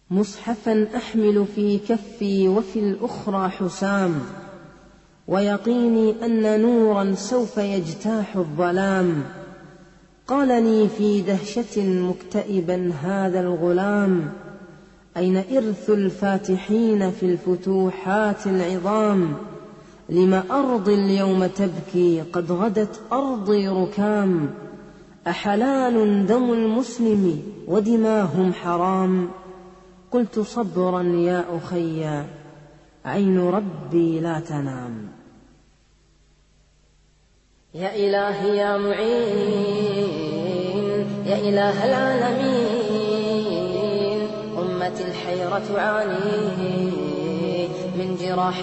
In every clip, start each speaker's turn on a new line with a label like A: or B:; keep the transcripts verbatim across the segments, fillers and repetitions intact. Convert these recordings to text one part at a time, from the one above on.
A: مصحفا أحمل في كفي وفي الأخرى حسام، ويقيني أن نورا سوف يجتاح الظلام. قال لي في دهشة مكتئبا هذا الغلام: أين إرث الفاتحين في الفتوحات العظام؟ لم أرضي اليوم تبكي قد غدت أرضي ركام؟ أحلال دم المسلم ودماهم حرام؟ قلت صبرا يا أخي عين ربي لا تنام.
B: يا إلهي يا معين يا إله العالمين، أمة الحيرة تعاني من جراح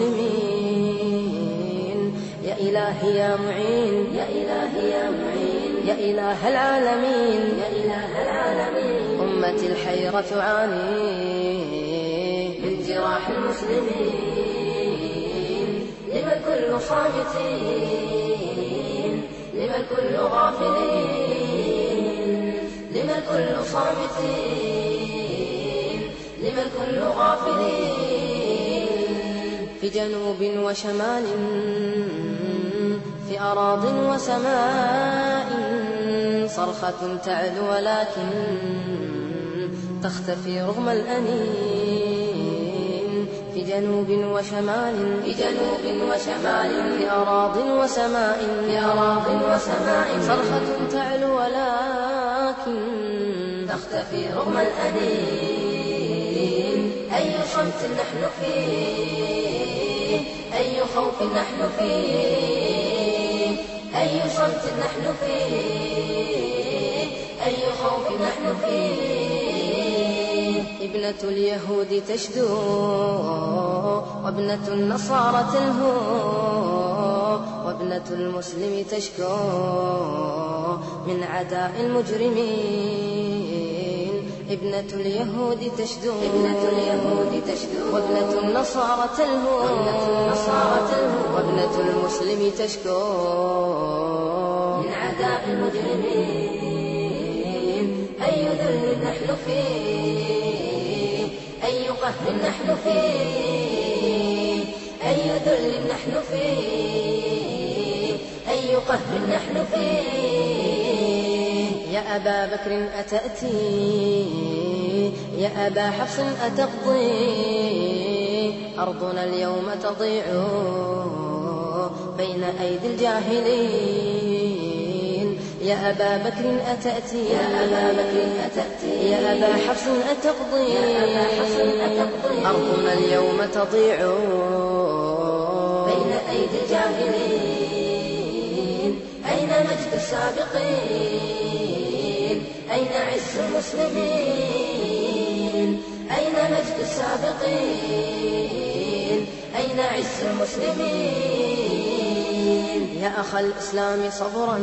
B: المسلمين. يا إلهي يا معين يا إلهي يا معين يا إله العالمين يا إله العالمين، أمة الحيرة تعاني من جراح المسلمين. لما الكل صامتين لما الكل غافلين، لما الكل صامتين لما الكل غافلين. في جنوب وشمال في أراض وسماء صرخة تعلو ولكن تختفي رغم الأنين. في جنوب وشمال في جنوب وشمال في أراض وسماء في أراض وسماء صرخة تعلو ولكن تختفي رغم الأنين. أي صمت نحن فيه أي خوف نحن فيه أي صمت نحن فيه أي خوف نحن فيه. ابنة اليهود تشدو وابنة النصارى تلهو، وابنة المسلم تشكو من عداء المجرمين. ابنة اليهود تشدو ابنة اليهود تشدو وابنة النصارى تلهو وابنة النصارى تلهو وابنة المسلم تشكو من عداء المجرمين. أي ذل نحن فيه أي قهر نحن فيه أي ذل نحن فيه أي قهر نحن فيه. يا أبا بكر أتأتي يا أبا حفص أتقضي، أرضنا اليوم تضيع بين أيدي الجاهلين. يا أبا بكر أتأتي يا أبا بكر أتأتي يا أبا حفص أتقضي، أرضنا اليوم تضيع بين أيدي الجاهلين. أين مجد السابقين أين عز المسلمين أين مجد السابقين أين عز المسلمين. يا أخ الإسلام صبرا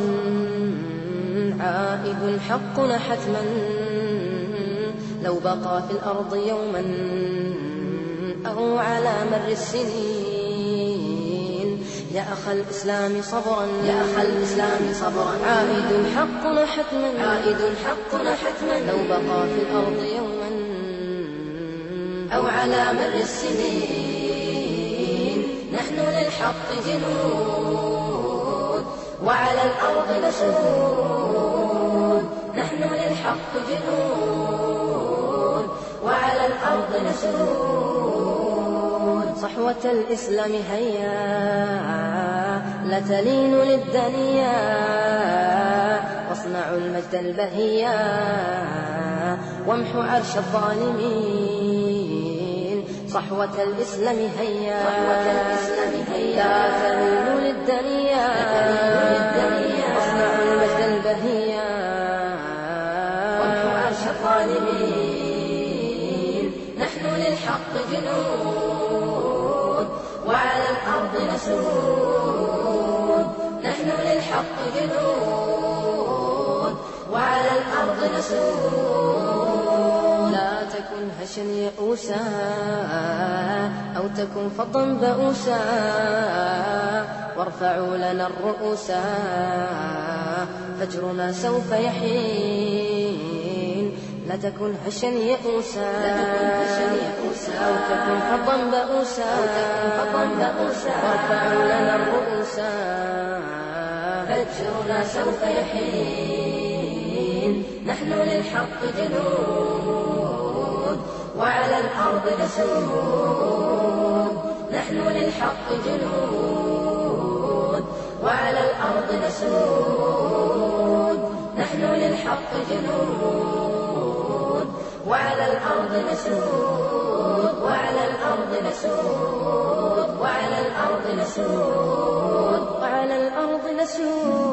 B: عائد حقنا حتما، لو بقى في الأرض يوما أو على مر السنين. يا أخ الإسلام صبرا يا أخ الإسلام صبرا عائد حقنا حتما عائد حقنا حتما، لو بقى في الأرض يوما أو على مر السنين. نحن للحق جنود وعلى الأرض نسود، نحن للحق جنود وعلى الأرض نسود. صحوة الإسلام هيا لا تلين للدنيا، واصنعوا المجد البهيا وامحوا عرش الظالمين. صحوة الإسلام هيا لا تلين للدنيا، واصنعوا المجد البهيا وامحوا عرش الظالمين. نحن للحق جنود وعلى الأرض نسود، نحن للحق جنود وعلى الأرض نسود. لا تكن هشا يئوسا أو تكن فظا بؤوسا، وارفعوا لنا الرؤوس فجرنا سوف يحين. لا تكن هشا يئوسا أو تكن حظا بؤوسا وارفع لنا الرؤوسا فجرنا سوف يحين نحن للحق جنود وعلى الأرض نسود نحن للحق جنود وعلى الأرض نسود نحن للحق جنود وعلى الأرض نسود وعلى الأرض نسود وعلى الأرض نسود وعلى الأرض نسود